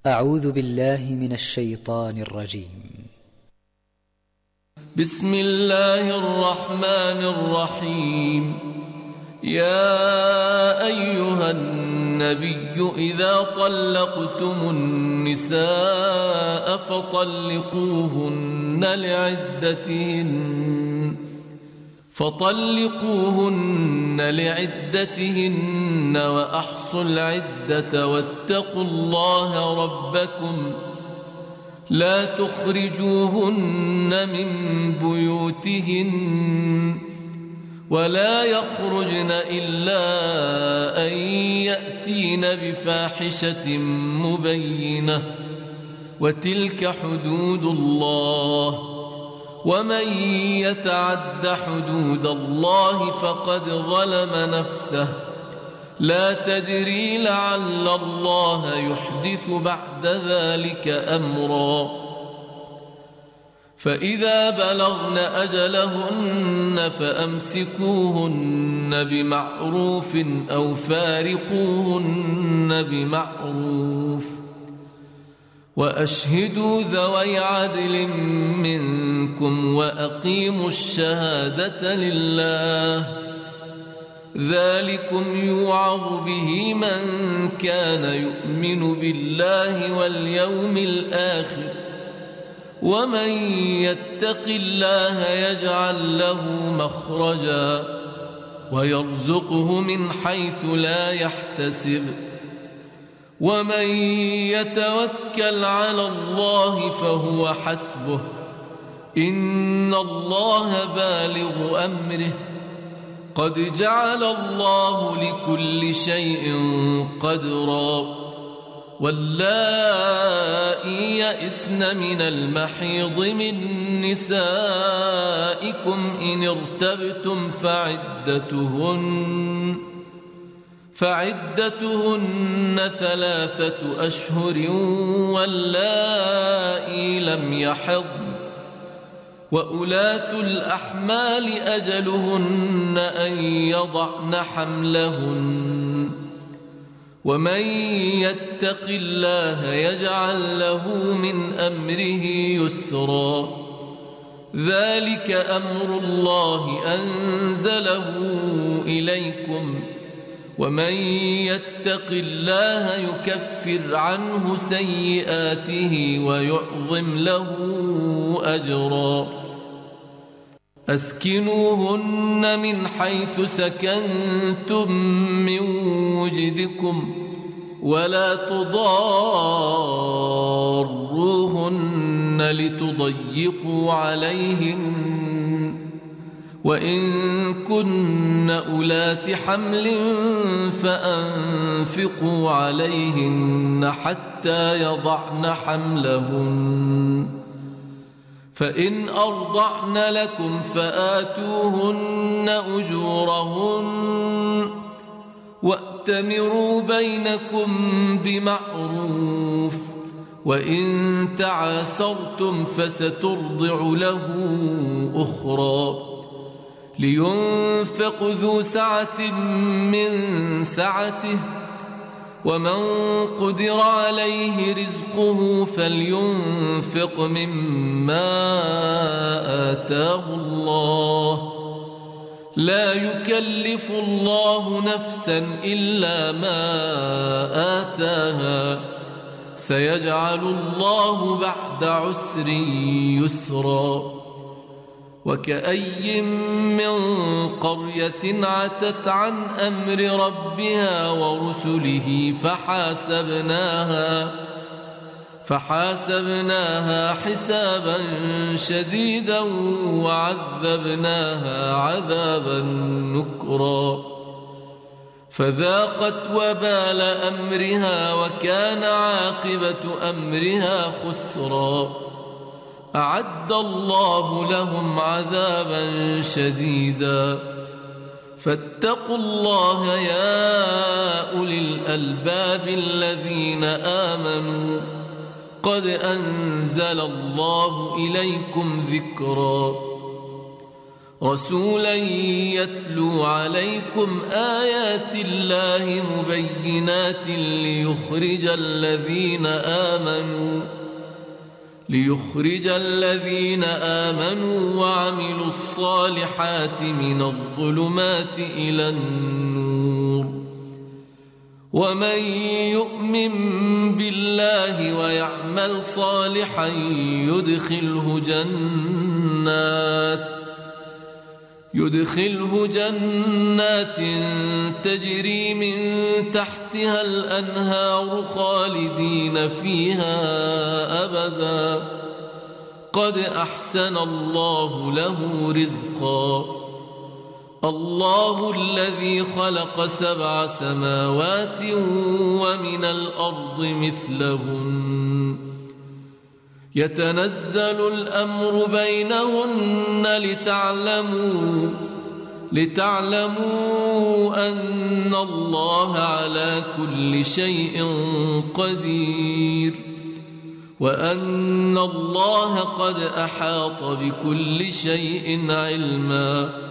أعوذ بالله من الشيطان الرجيم. بسم الله الرحمن الرحيم. يا أيها النبي إذا طلقتم النساء فطلقوهن لعدتهن وأحصوا العدة واتقوا الله ربكم لا تخرجوهن من بيوتهن ولا يخرجن إلا أن يأتين بفاحشة مبينة وتلك حدود الله ومن يتعد حدود الله فقد ظلم نفسه لا تدري لعل الله يحدث بعد ذلك أمرا. فإذا بلغن أجلهن فأمسكوهن بمعروف أو فارقوهن بمعروف وأشهدوا ذوي عدل منكم وأقيموا الشهادة لله ذلكم يوعظ به من كان يؤمن بالله واليوم الآخر ومن يتق الله يجعل له مخرجا ويرزقه من حيث لا يحتسب ومن يتوكل على الله فهو حسبه إن الله بالغ أمره قد جعل الله لكل شيء قدرا. واللائي يئسن من المحيض من نسائكم إن ارتبتم فعدتهن 3 أشهر واللائي لم يحضن وأولاة الأحمال أجلهن أن يضعن حملهن ومن يتق الله يجعل له من أمره يسرا ذلك أمر الله أنزله إليكم ومن يتق الله يكفر عنه سيئاته ويعظم له أجرا. أسكنوهن من حيث سكنتم من وجدكم ولا تضاروهن لتضيقوا عليهن وإن كن أولات حمل فأنفقوا عليهن حتى يضعن حملهن فإن أرضعن لكم فآتوهن أجورهن وأتمروا بينكم بمعروف وإن تعاسرتم فسترضع له أخرى لينفق ذو سعة من سعته ومن قدر عليه رزقه فلينفق مما آتاه الله لا يكلف الله نفسا إلا ما آتاها سيجعل الله بعد عسر يسرا. وكأي من قرية عتت عن أمر ربها ورسله فحاسبناها حسابا شديدا وعذبناها عذابا نكرا فذاقت وبال أمرها وكان عاقبة أمرها خسرا. أعد الله لهم عذابا شديدا فاتقوا الله يا أولي الألباب الذين آمنوا قد أنزل الله إليكم ذكرا. رسولا يتلو عليكم آيات الله مبينات ليخرج الذين آمنوا وعملوا الصالحات من الظلمات إلى النور ومن يؤمن بالله ويعمل صالحا يدخله جنات تجري من تحتها الأنهار خالدين فيها أبدا قد أحسن الله له رزقا الله الذي خلق 7 سماوات ومن الأرض مثلهن يتنزل الأمر بينهن لتعلموا أن الله على كل شيء قدير وأن الله قد أحاط بكل شيء علما